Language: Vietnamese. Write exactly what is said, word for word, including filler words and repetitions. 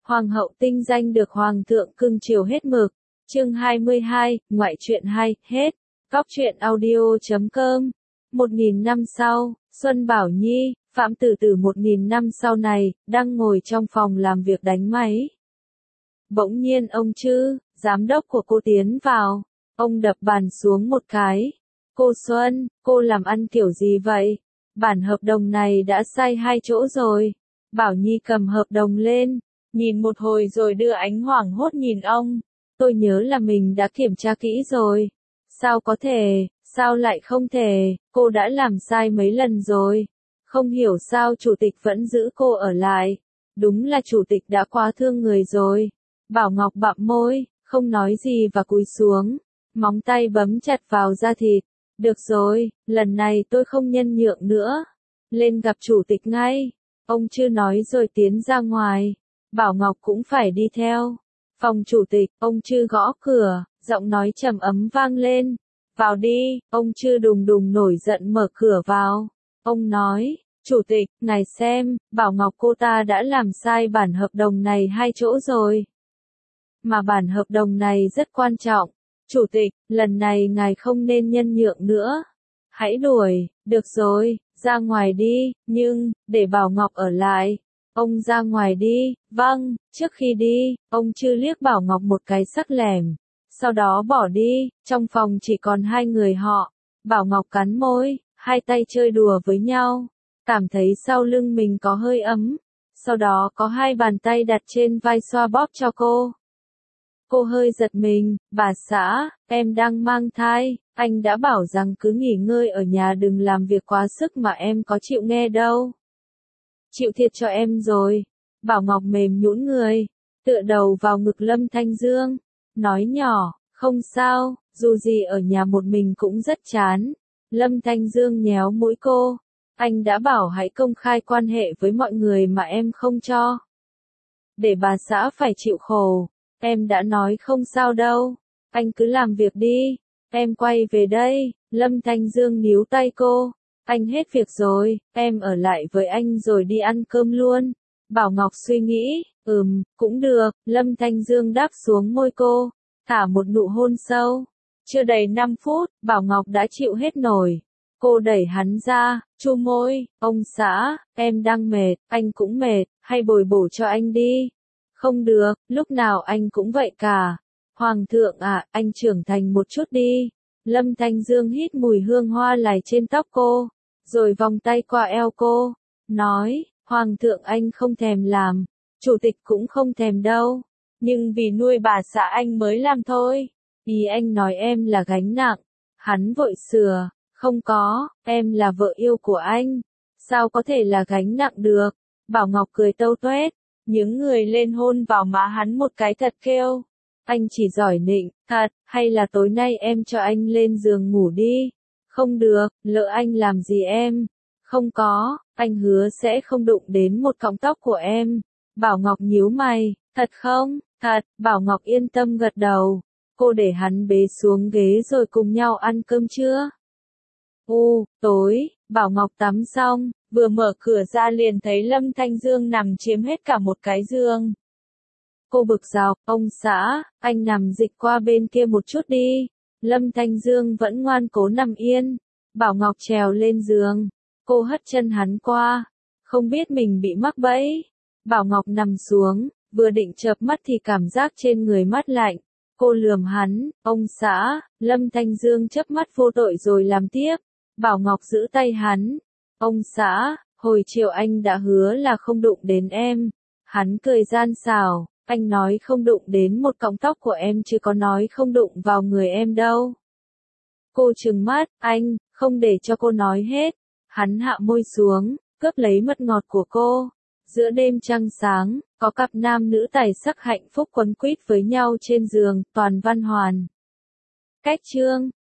Hoàng hậu tinh danh được hoàng thượng cưng chiều hết mực. Chương hai mươi hai, ngoại truyện hay, hết. Góc truyện audio chấm com. Một nghìn năm sau, Xuân Bảo Nhi, Phạm Tử Tử một nghìn năm sau này, đang ngồi trong phòng làm việc đánh máy. Bỗng nhiên ông Trư, giám đốc của cô tiến vào. Ông đập bàn xuống một cái. Cô Xuân, cô làm ăn kiểu gì vậy? Bản hợp đồng này đã sai hai chỗ rồi. Bảo Nhi cầm hợp đồng lên, nhìn một hồi rồi đưa ánh hoảng hốt nhìn ông. Tôi nhớ là mình đã kiểm tra kỹ rồi. Sao có thể, sao lại không thể, cô đã làm sai mấy lần rồi. Không hiểu sao chủ tịch vẫn giữ cô ở lại. Đúng là chủ tịch đã quá thương người rồi. Bảo Ngọc bặm môi, không nói gì và cúi xuống. Móng tay bấm chặt vào da thịt. Được rồi, lần này tôi không nhân nhượng nữa. Lên gặp chủ tịch ngay. Ông chưa nói rồi tiến ra ngoài. Bảo Ngọc cũng phải đi theo. Phòng chủ tịch, ông Trư gõ cửa, giọng nói trầm ấm vang lên. Vào đi, ông Trư đùng đùng nổi giận mở cửa vào. Ông nói, chủ tịch, ngài xem, Bảo Ngọc cô ta đã làm sai bản hợp đồng này hai chỗ rồi. Mà bản hợp đồng này rất quan trọng. Chủ tịch, lần này ngài không nên nhân nhượng nữa. Hãy đuổi, được rồi, ra ngoài đi, nhưng, để Bảo Ngọc ở lại. Ông ra ngoài đi, vâng, trước khi đi, ông Trư liếc Bảo Ngọc một cái sắc lẻm. Sau đó bỏ đi, trong phòng chỉ còn hai người họ. Bảo Ngọc cắn môi, hai tay chơi đùa với nhau. Cảm thấy sau lưng mình có hơi ấm. Sau đó có hai bàn tay đặt trên vai xoa bóp cho cô. Cô hơi giật mình, bà xã, em đang mang thai, anh đã bảo rằng cứ nghỉ ngơi ở nhà đừng làm việc quá sức mà em có chịu nghe đâu. Chịu thiệt cho em rồi. Bảo Ngọc mềm nhũn người, tựa đầu vào ngực Lâm Thanh Dương, nói nhỏ, không sao, dù gì ở nhà một mình cũng rất chán. Lâm Thanh Dương nhéo mũi cô, anh đã bảo hãy công khai quan hệ với mọi người mà em không cho. Để bà xã phải chịu khổ, em đã nói không sao đâu, anh cứ làm việc đi, em quay về đây. Lâm Thanh Dương níu tay cô. Anh hết việc rồi, em ở lại với anh rồi đi ăn cơm luôn. Bảo Ngọc suy nghĩ, ừm, cũng được. Lâm Thanh Dương đáp xuống môi cô, thả một nụ hôn sâu. Chưa đầy năm phút, Bảo Ngọc đã chịu hết nổi. Cô đẩy hắn ra, chu môi, ông xã, em đang mệt, anh cũng mệt, hay bồi bổ cho anh đi. Không được, lúc nào anh cũng vậy cả. Hoàng thượng à, anh trưởng thành một chút đi. Lâm Thanh Dương hít mùi hương hoa lài trên tóc cô, rồi vòng tay qua eo cô, nói, Hoàng thượng anh không thèm làm, chủ tịch cũng không thèm đâu, nhưng vì nuôi bà xã anh mới làm thôi. Ý anh nói em là gánh nặng. Hắn vội sửa, không có, em là vợ yêu của anh, sao có thể là gánh nặng được. Bảo Ngọc cười tâu tuét, nhướng người lên hôn vào má hắn một cái thật kêu. Anh chỉ giỏi nịnh, thật, hay là tối nay em cho anh lên giường ngủ đi. Không được, lỡ anh làm gì em. Không có, anh hứa sẽ không đụng đến một cọng tóc của em. Bảo Ngọc nhíu mày, thật không, thật. Bảo Ngọc yên tâm gật đầu. Cô để hắn bế xuống ghế rồi cùng nhau ăn cơm trưa. U, tối, Bảo Ngọc tắm xong, vừa mở cửa ra liền thấy Lâm Thanh Dương nằm chiếm hết cả một cái giường. Cô bực dọc, ông xã, anh nằm dịch qua bên kia một chút đi. Lâm Thanh Dương vẫn ngoan cố nằm yên. Bảo Ngọc trèo lên giường. Cô hất chân hắn qua. Không biết mình bị mắc bẫy. Bảo Ngọc nằm xuống, vừa định chợp mắt thì cảm giác trên người mát lạnh. Cô lườm hắn, ông xã. Lâm Thanh Dương chớp mắt vô tội rồi làm tiếp. Bảo Ngọc giữ tay hắn. Ông xã, hồi chiều anh đã hứa là không đụng đến em. Hắn cười gian xảo. Anh nói không đụng đến một cọng tóc của em chứ có nói không đụng vào người em đâu. Cô trừng mắt, anh, không để cho cô nói hết. Hắn hạ môi xuống, cướp lấy mật ngọt của cô. Giữa đêm trăng sáng, có cặp nam nữ tài sắc hạnh phúc quấn quýt với nhau trên giường, toàn văn hoàn. Cách chương.